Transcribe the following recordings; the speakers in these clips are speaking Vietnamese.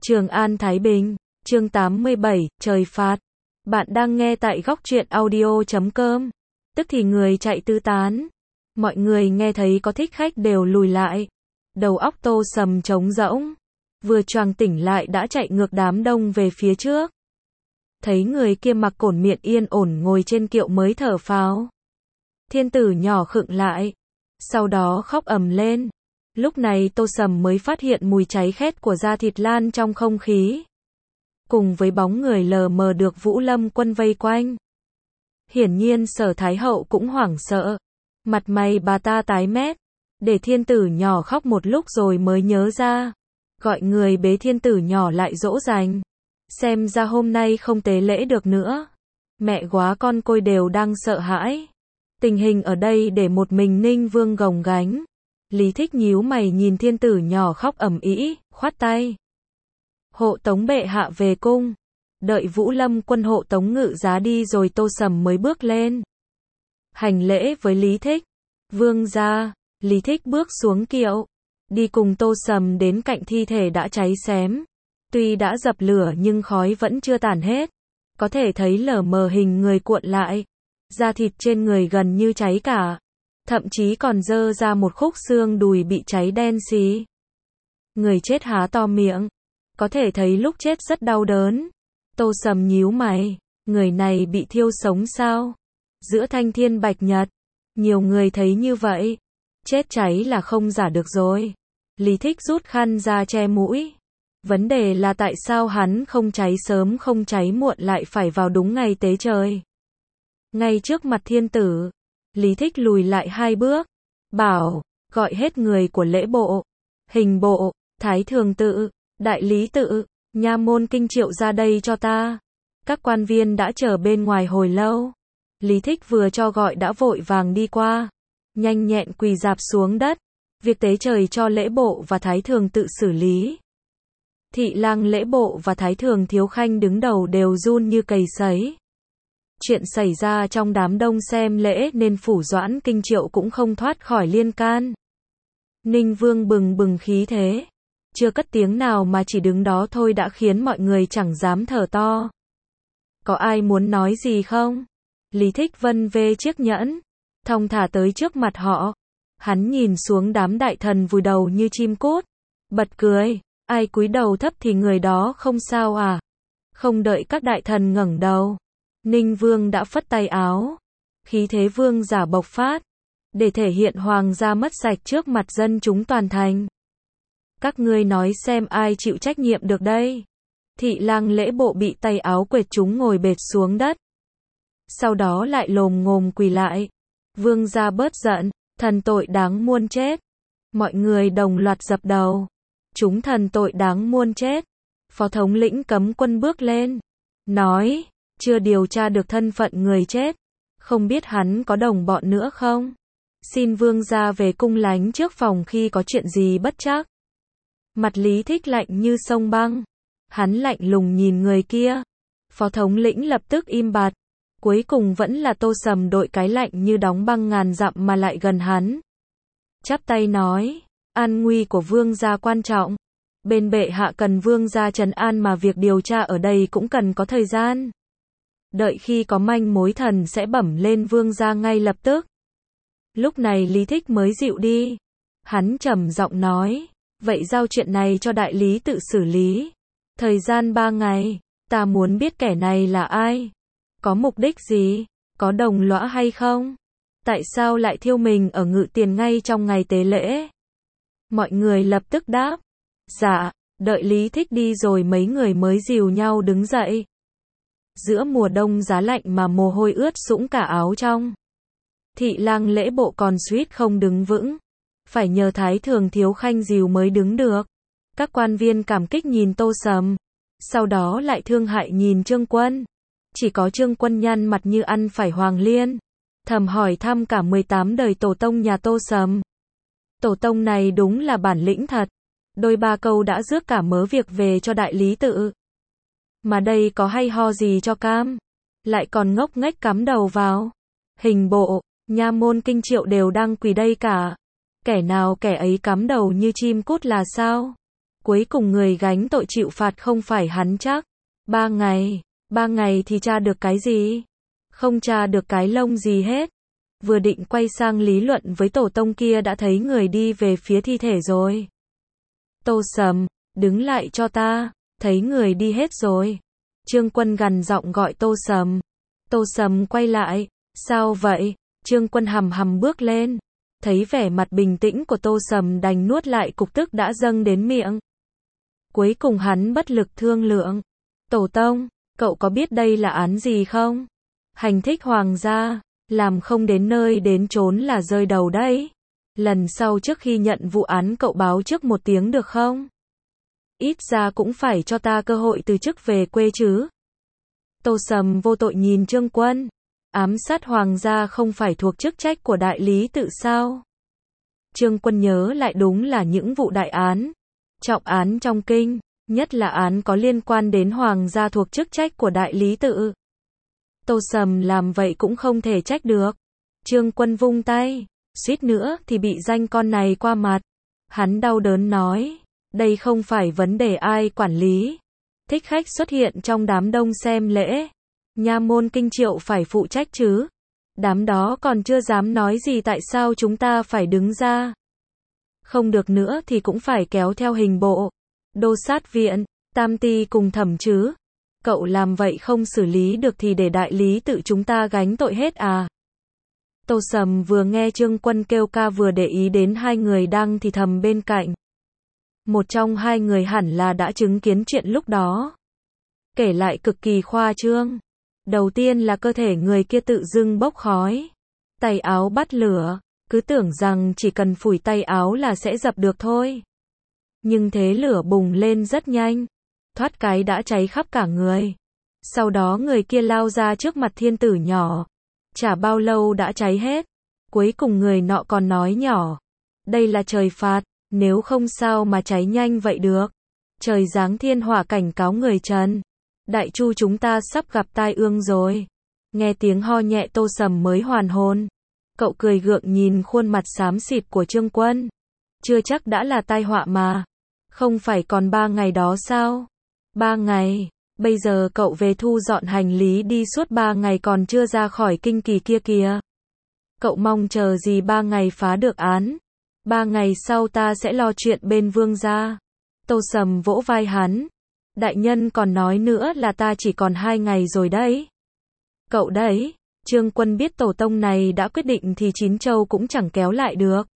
Trường An Thái Bình, chương 87, trời phạt. Bạn đang nghe tại góc truyện audio.com. Tức thì người chạy tứ tán. Mọi người nghe thấy có thích khách đều lùi lại. Đầu óc Tô Sầm trống rỗng. Vừa choàng tỉnh lại đã chạy ngược đám đông về phía trước. Thấy người kia mặc cổn miệng yên ổn ngồi trên kiệu mới thở phào. Thiên tử nhỏ khựng lại. Sau đó khóc ầm lên. Lúc này Tô Sầm mới phát hiện mùi cháy khét của da thịt lan trong không khí. Cùng với bóng người lờ mờ được Vũ Lâm Quân vây quanh. Hiển nhiên Sở Thái Hậu cũng hoảng sợ. Mặt mày bà ta tái mét. Để thiên tử nhỏ khóc một lúc rồi mới nhớ ra. Gọi người bế thiên tử nhỏ lại dỗ dành. Xem ra hôm nay không tế lễ được nữa. Mẹ góa con côi đều đang sợ hãi. Tình hình ở đây để một mình Ninh Vương gồng gánh. Lý Thích nhíu mày nhìn thiên tử nhỏ khóc ầm ĩ, khoát tay. Hộ tống bệ hạ về cung. Đợi Vũ Lâm Quân hộ tống ngự giá đi rồi Tô Sầm mới bước lên. Hành lễ với Lý Thích. Vương gia. Lý Thích bước xuống kiệu. Đi cùng Tô Sầm đến cạnh thi thể đã cháy xém. Tuy đã dập lửa nhưng khói vẫn chưa tàn hết. Có thể thấy lờ mờ hình người cuộn lại. Da thịt trên người gần như cháy cả. Thậm chí còn dơ ra một khúc xương đùi bị cháy đen xì. Người chết há to miệng. Có thể thấy lúc chết rất đau đớn. Tô Sầm nhíu mày. Người này bị thiêu sống sao? Giữa thanh thiên bạch nhật. Nhiều người thấy như vậy. Chết cháy là không giả được rồi. Lý Thích rút khăn ra che mũi. Vấn đề là tại sao hắn không cháy sớm không cháy muộn lại phải vào đúng ngày tế trời. Ngay trước mặt thiên tử. Lý Thích lùi lại 2 bước. Bảo, gọi hết người của lễ bộ, hình bộ, thái thường tự, đại lý tự, nha môn kinh triệu ra đây cho ta. Các quan viên đã chờ bên ngoài hồi lâu. Lý Thích vừa cho gọi đã vội vàng đi qua. Nhanh nhẹn quỳ rạp xuống đất. Việc tế trời cho lễ bộ và thái thường tự xử lý. Thị lang lễ bộ và thái thường Thiếu Khanh đứng đầu đều run như cầy sấy. Chuyện xảy ra trong đám đông xem lễ nên Phủ Doãn Kinh Triệu cũng không thoát khỏi liên can. Ninh Vương bừng bừng khí thế. Chưa cất tiếng nào mà chỉ đứng đó thôi đã khiến mọi người chẳng dám thở to. Có ai muốn nói gì không? Lý Thích vân vê chiếc nhẫn. Thong thả tới trước mặt họ. Hắn nhìn xuống đám đại thần vùi đầu như chim cút. Bật cười. Ai cúi đầu thấp thì người đó không sao à? Không đợi các đại thần ngẩng đầu. Ninh Vương đã phất tay áo. Khí thế vương giả bộc phát. Để thể hiện hoàng gia mất sạch trước mặt dân chúng toàn thành. Các ngươi nói xem ai chịu trách nhiệm được đây. Thị lang lễ bộ bị tay áo quệt chúng ngồi bệt xuống đất. Sau đó lại lồm ngồm quỳ lại. Vương gia bớt giận, thần tội đáng muôn chết. Mọi người đồng loạt dập đầu. Chúng thần tội đáng muôn chết. Phó thống lĩnh cấm quân bước lên. Nói. Chưa điều tra được thân phận người chết. Không biết hắn có đồng bọn nữa không? Xin vương gia về cung lánh trước phòng khi có chuyện gì bất trắc. Mặt Lý Thích lạnh như sông băng. Hắn lạnh lùng nhìn người kia. Phó thống lĩnh lập tức im bặt. Cuối cùng vẫn là Tô Sầm đội cái lạnh như đóng băng ngàn dặm mà lại gần hắn. Chắp tay nói. An nguy của vương gia quan trọng. Bên bệ hạ cần vương gia trấn an mà việc điều tra ở đây cũng cần có thời gian. Đợi khi có manh mối thần sẽ bẩm lên vương gia ngay lập tức. Lúc này Lý Thích mới dịu đi. Hắn trầm giọng nói. Vậy giao chuyện này cho đại lý tự xử lý. Thời gian 3 ngày. Ta muốn biết kẻ này là ai. Có mục đích gì. Có đồng lõa hay không. Tại sao lại thiêu mình ở Ngự Tiền ngay trong ngày tế lễ. Mọi người lập tức đáp. Dạ. Đợi Lý Thích đi rồi mấy người mới dìu nhau đứng dậy. Giữa mùa đông giá lạnh mà mồ hôi ướt sũng cả áo trong. Thị lang lễ bộ còn suýt không đứng vững. Phải nhờ thái thường Thiếu Khanh dìu mới đứng được. Các quan viên cảm kích nhìn Tô Sầm. Sau đó lại thương hại nhìn Trương Quân. Chỉ có Trương Quân nhăn mặt như ăn phải hoàng liên. Thầm hỏi thăm cả 18 đời tổ tông nhà Tô Sầm. Tổ tông này đúng là bản lĩnh thật. Đôi ba câu đã rước cả mớ việc về cho đại lý tự. Mà đây có hay ho gì cho cam. Lại còn ngốc nghếch cắm đầu vào. Hình bộ, nha môn kinh triệu đều đang quỳ đây cả. Kẻ nào kẻ ấy cắm đầu như chim cút là sao? Cuối cùng người gánh tội chịu phạt không phải hắn chắc. 3 ngày. 3 ngày thì tra được cái gì? Không tra được cái lông gì hết. Vừa định quay sang lý luận với tổ tông kia đã thấy người đi về phía thi thể rồi. Tô Sầm, đứng lại cho ta, thấy người đi hết rồi. Trương Quân gằn giọng gọi Tô Sầm. Tô Sầm quay lại, sao vậy? Trương Quân hầm hầm bước lên. Thấy vẻ mặt bình tĩnh của Tô Sầm đành nuốt lại cục tức đã dâng đến miệng. Cuối cùng hắn bất lực thương lượng. Tổ tông, cậu có biết đây là án gì không? Hành thích hoàng gia, làm không đến nơi đến chốn là rơi đầu đấy. Lần sau trước khi nhận vụ án cậu báo trước 1 tiếng được không? Ít ra cũng phải cho ta cơ hội từ chức về quê chứ. Tô Sầm vô tội nhìn Trương Quân. Ám sát hoàng gia không phải thuộc chức trách của đại lý tự sao? Trương Quân nhớ lại đúng là những vụ đại án, trọng án trong kinh, nhất là án có liên quan đến hoàng gia thuộc chức trách của đại lý tự. Tô Sầm làm vậy cũng không thể trách được. Trương Quân vung tay, suýt nữa thì bị danh con này qua mặt. Hắn đau đớn nói, đây không phải vấn đề ai quản lý. Thích khách xuất hiện trong đám đông xem lễ. Nha môn kinh triệu phải phụ trách chứ. Đám đó còn chưa dám nói gì tại sao chúng ta phải đứng ra. Không được nữa thì cũng phải kéo theo hình bộ. Đô sát viện, tam ty cùng thẩm chứ. Cậu làm vậy không xử lý được thì để đại lý tự chúng ta gánh tội hết à? Tô Sầm vừa nghe Trương Quân kêu ca vừa để ý đến 2 người đang thì thầm bên cạnh. Một trong 2 người hẳn là đã chứng kiến chuyện lúc đó. Kể lại cực kỳ khoa trương. Đầu tiên là cơ thể người kia tự dưng bốc khói. Tay áo bắt lửa. Cứ tưởng rằng chỉ cần phủi tay áo là sẽ dập được thôi. Nhưng thế lửa bùng lên rất nhanh. Thoát cái đã cháy khắp cả người. Sau đó người kia lao ra trước mặt thiên tử nhỏ. Chả bao lâu đã cháy hết. Cuối cùng người nọ còn nói nhỏ. Đây là trời phạt, nếu không sao mà cháy nhanh vậy được. Trời giáng thiên hỏa cảnh cáo người Trần. Đại chu chúng ta sắp gặp tai ương rồi. Nghe tiếng ho nhẹ Tô Sầm mới hoàn hồn. Cậu cười gượng nhìn khuôn mặt xám xịt của Trương Quân. Chưa chắc đã là tai họa mà. Không phải còn 3 ngày đó sao? 3 ngày. Bây giờ cậu về thu dọn hành lý đi suốt 3 ngày còn chưa ra khỏi kinh kỳ kia kìa. Cậu mong chờ gì 3 ngày phá được án? 3 ngày sau ta sẽ lo chuyện bên vương gia. Tô Sầm vỗ vai hắn. Đại nhân còn nói nữa là ta chỉ còn 2 ngày rồi đấy. Cậu đấy. Trương Quân biết tổ tông này đã quyết định thì Chín Châu cũng chẳng kéo lại được.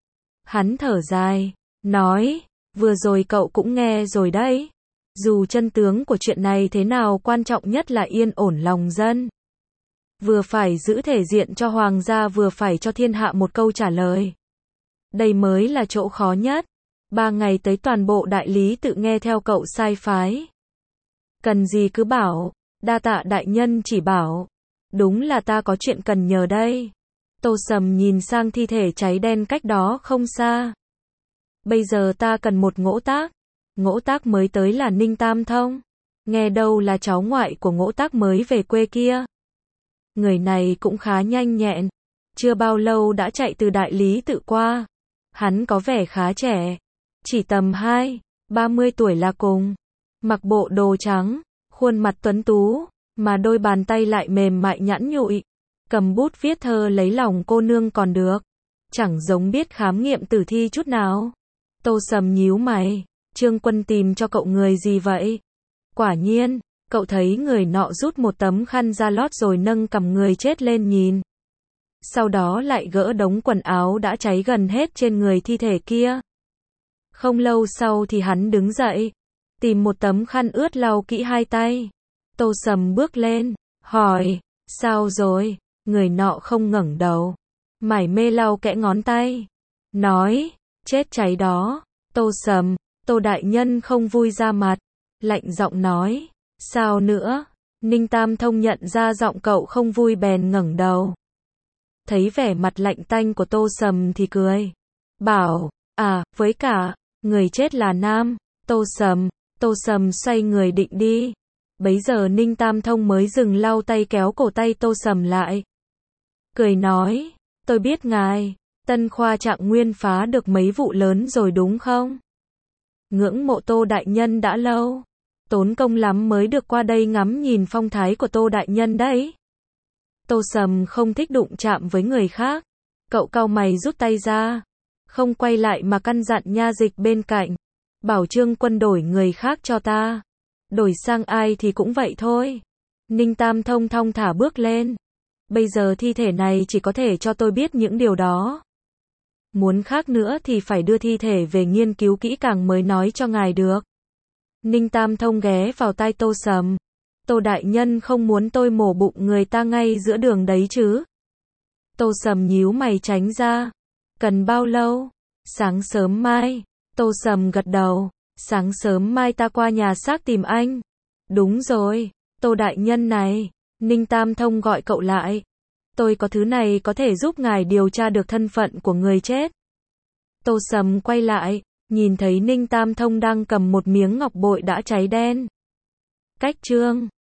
Hắn thở dài, nói, vừa rồi cậu cũng nghe rồi đấy. Dù chân tướng của chuyện này thế nào quan trọng nhất là yên ổn lòng dân. Vừa phải giữ thể diện cho hoàng gia vừa phải cho thiên hạ một câu trả lời. Đây mới là chỗ khó nhất. 3 ngày tới toàn bộ đại lý tự nghe theo cậu sai phái. Cần gì cứ bảo, đa tạ đại nhân chỉ bảo. Đúng là ta có chuyện cần nhờ đây. Tô Sầm nhìn sang thi thể cháy đen cách đó không xa. Bây giờ ta cần một ngỗ tác. Ngỗ tác mới tới là Ninh Tam Thông. Nghe đâu là cháu ngoại của ngỗ tác mới về quê kia. Người này cũng khá nhanh nhẹn. Chưa bao lâu đã chạy từ đại lý tự qua. Hắn có vẻ khá trẻ. Chỉ tầm 30 tuổi là cùng. Mặc bộ đồ trắng. Khuôn mặt tuấn tú. Mà đôi bàn tay lại mềm mại nhẵn nhụi. Cầm bút viết thơ lấy lòng cô nương còn được. Chẳng giống biết khám nghiệm tử thi chút nào. Tô Sầm nhíu mày. Trương Quân tìm cho cậu người gì vậy? Quả nhiên, cậu thấy người nọ rút một tấm khăn ra lót rồi nâng cằm người chết lên nhìn. Sau đó lại gỡ đống quần áo đã cháy gần hết trên người thi thể kia. Không lâu sau thì hắn đứng dậy. Tìm một tấm khăn ướt lau kỹ 2 tay. Tô Sầm bước lên, hỏi, sao rồi? Người nọ không ngẩng đầu. Mải mê lau kẽ ngón tay. Nói, chết cháy đó. Tô Sầm, Tô đại nhân không vui ra mặt. Lạnh giọng nói, sao nữa? Ninh Tam Thông nhận ra giọng cậu không vui bèn ngẩng đầu. Thấy vẻ mặt lạnh tanh của Tô Sầm thì cười. Bảo, với cả, người chết là nam. Tô Sầm xoay người định đi. Bấy giờ Ninh Tam Thông mới dừng lau tay kéo cổ tay Tô Sầm lại. Cười nói, tôi biết ngài, Tân Khoa Trạng Nguyên phá được mấy vụ lớn rồi đúng không? ngưỡng mộ Tô đại nhân đã lâu. Tốn công lắm mới được qua đây ngắm nhìn phong thái của Tô đại nhân đấy. Tô Sầm không thích đụng chạm với người khác. Cậu cau mày rút tay ra. Không quay lại mà căn dặn nha dịch bên cạnh. Bảo Trương Quân đổi người khác cho ta. Đổi sang ai thì cũng vậy thôi. Ninh Tam Thông thong thả bước lên. Bây giờ thi thể này chỉ có thể cho tôi biết những điều đó. Muốn khác nữa thì phải đưa thi thể về nghiên cứu kỹ càng mới nói cho ngài được. Ninh Tam Thông ghé vào tai Tô Sầm. Tô đại nhân không muốn tôi mổ bụng người ta ngay giữa đường đấy chứ? Tô Sầm nhíu mày tránh ra. Cần bao lâu? Sáng sớm mai. Tô Sầm gật đầu. Sáng sớm mai ta qua nhà xác tìm anh. Đúng rồi, Tô đại nhân này. Ninh Tam Thông gọi cậu lại. Tôi có thứ này có thể giúp ngài điều tra được thân phận của người chết. Tô Sầm quay lại, nhìn thấy Ninh Tam Thông đang cầm một miếng ngọc bội đã cháy đen. Cách chương